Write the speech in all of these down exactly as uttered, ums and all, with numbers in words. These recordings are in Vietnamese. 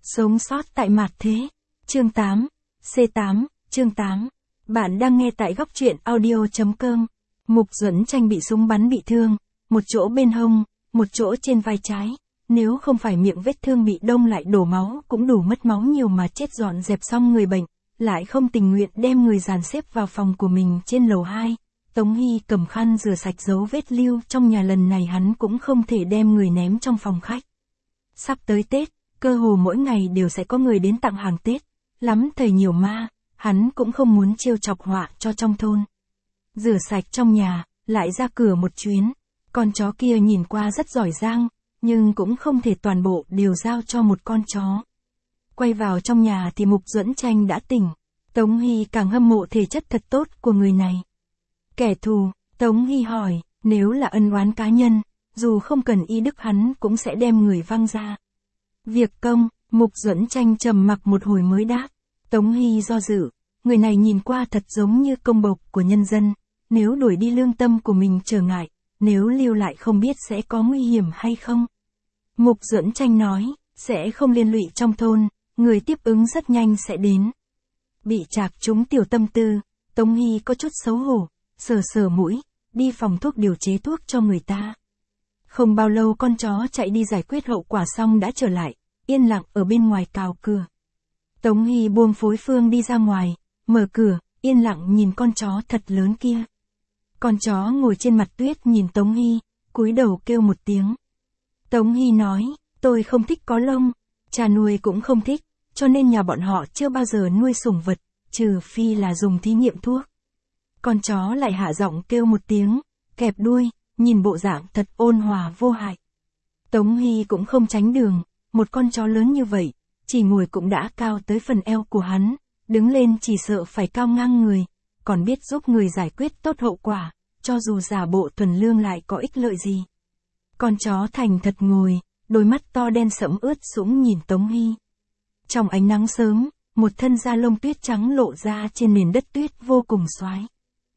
Sống sót tại mạt thế. Chương tám. C tám, chương tám. Bạn đang nghe tại góc truyện audio chấm com. Mục Duẫn Tranh bị súng bắn bị thương, một chỗ bên hông, một chỗ trên vai trái. Nếu không phải miệng vết thương bị đông lại đổ máu cũng đủ mất máu nhiều mà chết dọn dẹp xong người bệnh, lại không tình nguyện đem người dàn xếp vào phòng của mình trên lầu hai. Tống Hy cầm khăn rửa sạch dấu vết lưu trong nhà, lần này hắn cũng không thể đem người ném trong phòng khách. Sắp tới Tết, cơ hồ mỗi ngày đều sẽ có người đến tặng hàng Tết, lắm thầy nhiều ma, hắn cũng không muốn trêu chọc họa cho trong thôn. Rửa sạch trong nhà, lại ra cửa một chuyến, con chó kia nhìn qua rất giỏi giang, nhưng cũng không thể toàn bộ đều giao cho một con chó. Quay vào trong nhà thì Mục Duẫn Tranh đã tỉnh, Tống Hy càng hâm mộ thể chất thật tốt của người này. Kẻ thù, Tống Hy hỏi, nếu là ân oán cá nhân, dù không cần y đức hắn cũng sẽ đem người văng ra. Việc công, Mục Duẫn Tranh trầm mặc một hồi mới đáp. Tống Hy do dự, người này nhìn qua thật giống như công bộc của nhân dân, nếu đuổi đi lương tâm của mình trở ngại, nếu lưu lại không biết sẽ có nguy hiểm hay không. Mục Duẫn Tranh nói, sẽ không liên lụy trong thôn, người tiếp ứng rất nhanh sẽ đến. Bị chạc trúng tiểu tâm tư, Tống Hy có chút xấu hổ, sờ sờ mũi, đi phòng thuốc điều chế thuốc cho người ta. Không bao lâu con chó chạy đi giải quyết hậu quả xong đã trở lại, yên lặng ở bên ngoài cào cửa. Tống Hy buông phối phương đi ra ngoài, mở cửa, yên lặng nhìn con chó thật lớn kia. Con chó ngồi trên mặt tuyết nhìn Tống Hy, cúi đầu kêu một tiếng. Tống Hy nói, tôi không thích có lông, cha nuôi cũng không thích, cho nên nhà bọn họ chưa bao giờ nuôi sủng vật, trừ phi là dùng thí nghiệm thuốc. Con chó lại hạ giọng kêu một tiếng, kẹp đuôi, nhìn bộ dạng thật ôn hòa vô hại. Tống Hy cũng không tránh đường, một con chó lớn như vậy, chỉ ngồi cũng đã cao tới phần eo của hắn, đứng lên chỉ sợ phải cao ngang người, còn biết giúp người giải quyết tốt hậu quả, cho dù giả bộ thuần lương lại có ích lợi gì. Con chó thành thật ngồi, đôi mắt to đen sẫm ướt sũng nhìn Tống Hy. Trong ánh nắng sớm, một thân da lông tuyết trắng lộ ra trên nền đất tuyết vô cùng xoái.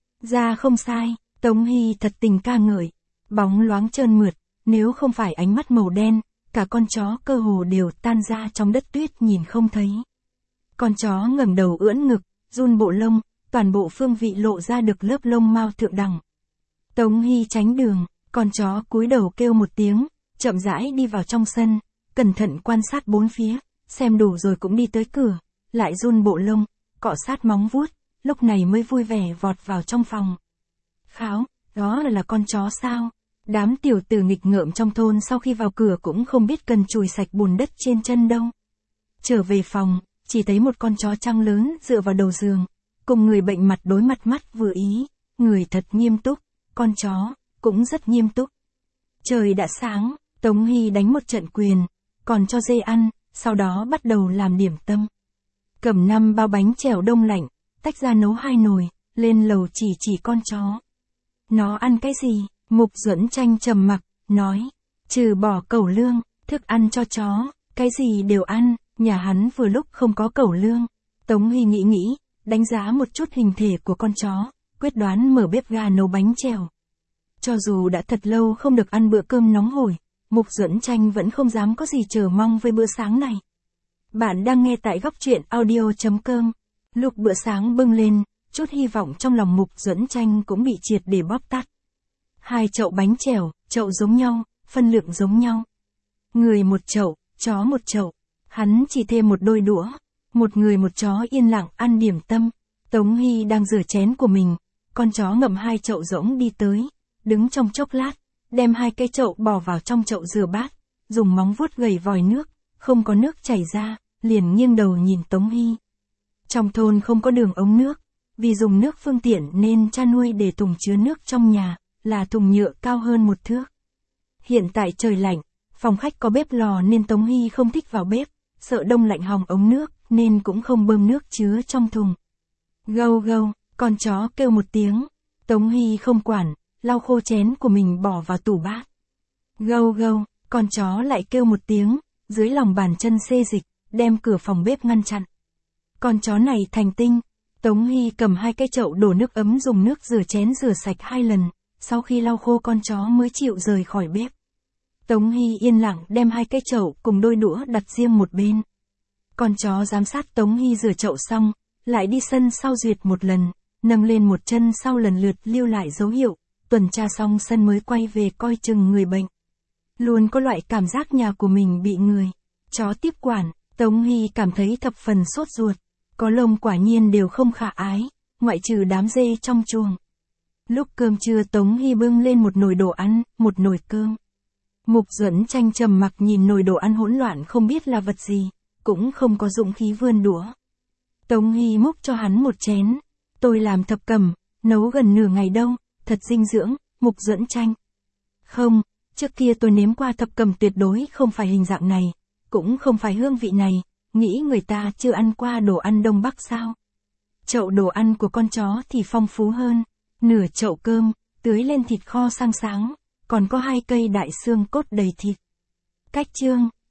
Da không sai, Tống Hy thật tình ca ngợi, bóng loáng trơn mượt, nếu không phải ánh mắt màu đen, cả con chó cơ hồ đều tan ra trong đất tuyết nhìn không thấy. Con chó ngẩng đầu ưỡn ngực, run bộ lông, toàn bộ phương vị lộ ra được lớp lông mao thượng đẳng. Tống Hy tránh đường, con chó cúi đầu kêu một tiếng, chậm rãi đi vào trong sân, cẩn thận quan sát bốn phía, xem đủ rồi cũng đi tới cửa, lại run bộ lông, cọ sát móng vuốt, lúc này mới vui vẻ vọt vào trong phòng. Kháo, đó là con chó sao? Đám tiểu tử nghịch ngợm trong thôn sau khi vào cửa cũng không biết cần chùi sạch bùn đất trên chân đâu. Trở về phòng, chỉ thấy một con chó trăng lớn dựa vào đầu giường, cùng người bệnh mặt đối mặt mắt vừa ý, người thật nghiêm túc, con chó cũng rất nghiêm túc. Trời đã sáng, Tống Hy đánh một trận quyền, còn cho dê ăn, sau đó bắt đầu làm điểm tâm. Cầm năm bao bánh chèo đông lạnh, tách ra nấu hai nồi, lên lầu chỉ chỉ con chó. Nó ăn cái gì? Mục Duẫn Tranh trầm mặc, nói, trừ bỏ cẩu lương, thức ăn cho chó, cái gì đều ăn, nhà hắn vừa lúc không có cẩu lương. Tống Hy nghĩ nghĩ, đánh giá một chút hình thể của con chó, quyết đoán mở bếp ga nấu bánh chèo. Cho dù đã thật lâu không được ăn bữa cơm nóng hổi, Mục Duẫn Tranh vẫn không dám có gì chờ mong với bữa sáng này. Bạn đang nghe tại góc truyện audio chấm com. Lúc bữa sáng bưng lên, chút hy vọng trong lòng Mục Duẫn Tranh cũng bị triệt để bóp tắt. Hai chậu bánh chèo, chậu giống nhau, phân lượng giống nhau. Người một chậu, chó một chậu. Hắn chỉ thêm một đôi đũa. Một người một chó yên lặng ăn điểm tâm. Tống Hy đang rửa chén của mình. Con chó ngậm hai chậu rỗng đi tới. Đứng trong chốc lát, đem hai cái chậu bỏ vào trong chậu rửa bát. Dùng móng vuốt gẩy vòi nước, không có nước chảy ra, liền nghiêng đầu nhìn Tống Hy. Trong thôn không có đường ống nước. Vì dùng nước phương tiện nên cha nuôi để thùng chứa nước trong nhà, là thùng nhựa cao hơn một thước. Hiện tại trời lạnh, phòng khách có bếp lò nên Tống Hy không thích vào bếp, sợ đông lạnh hỏng ống nước nên cũng không bơm nước chứa trong thùng. Gâu gâu, con chó kêu một tiếng, Tống Hy không quản, lau khô chén của mình bỏ vào tủ bát. Gâu gâu, con chó lại kêu một tiếng, dưới lòng bàn chân xê dịch, đem cửa phòng bếp ngăn chặn. Con chó này thành tinh. Tống Hy cầm hai cái chậu đổ nước ấm dùng nước rửa chén rửa sạch hai lần, sau khi lau khô con chó mới chịu rời khỏi bếp. Tống Hy yên lặng đem hai cái chậu cùng đôi đũa đặt riêng một bên. Con chó giám sát Tống Hy rửa chậu xong, lại đi sân sau duyệt một lần, nâng lên một chân sau lần lượt lưu lại dấu hiệu, tuần tra xong sân mới quay về coi chừng người bệnh. Luôn có loại cảm giác nhà của mình bị người chó tiếp quản, Tống Hy cảm thấy thập phần sốt ruột. Có lông quả nhiên đều không khả ái, ngoại trừ đám dê trong chuồng. Lúc cơm trưa Tống Hy bưng lên một nồi đồ ăn, một nồi cơm. Mục Duẫn Tranh trầm mặc nhìn nồi đồ ăn hỗn loạn không biết là vật gì, cũng không có dũng khí vươn đũa. Tống Hy múc cho hắn một chén. Tôi làm thập cẩm, nấu gần nửa ngày đâu, thật dinh dưỡng, Mục Duẫn Tranh. Không, trước kia tôi nếm qua thập cẩm tuyệt đối không phải hình dạng này, cũng không phải hương vị này, nghĩ người ta chưa ăn qua đồ ăn Đông Bắc sao. Chậu đồ ăn của con chó thì phong phú hơn, nửa chậu cơm, tưới lên thịt kho sang sáng, còn có hai cây đại xương cốt đầy thịt. Cách chương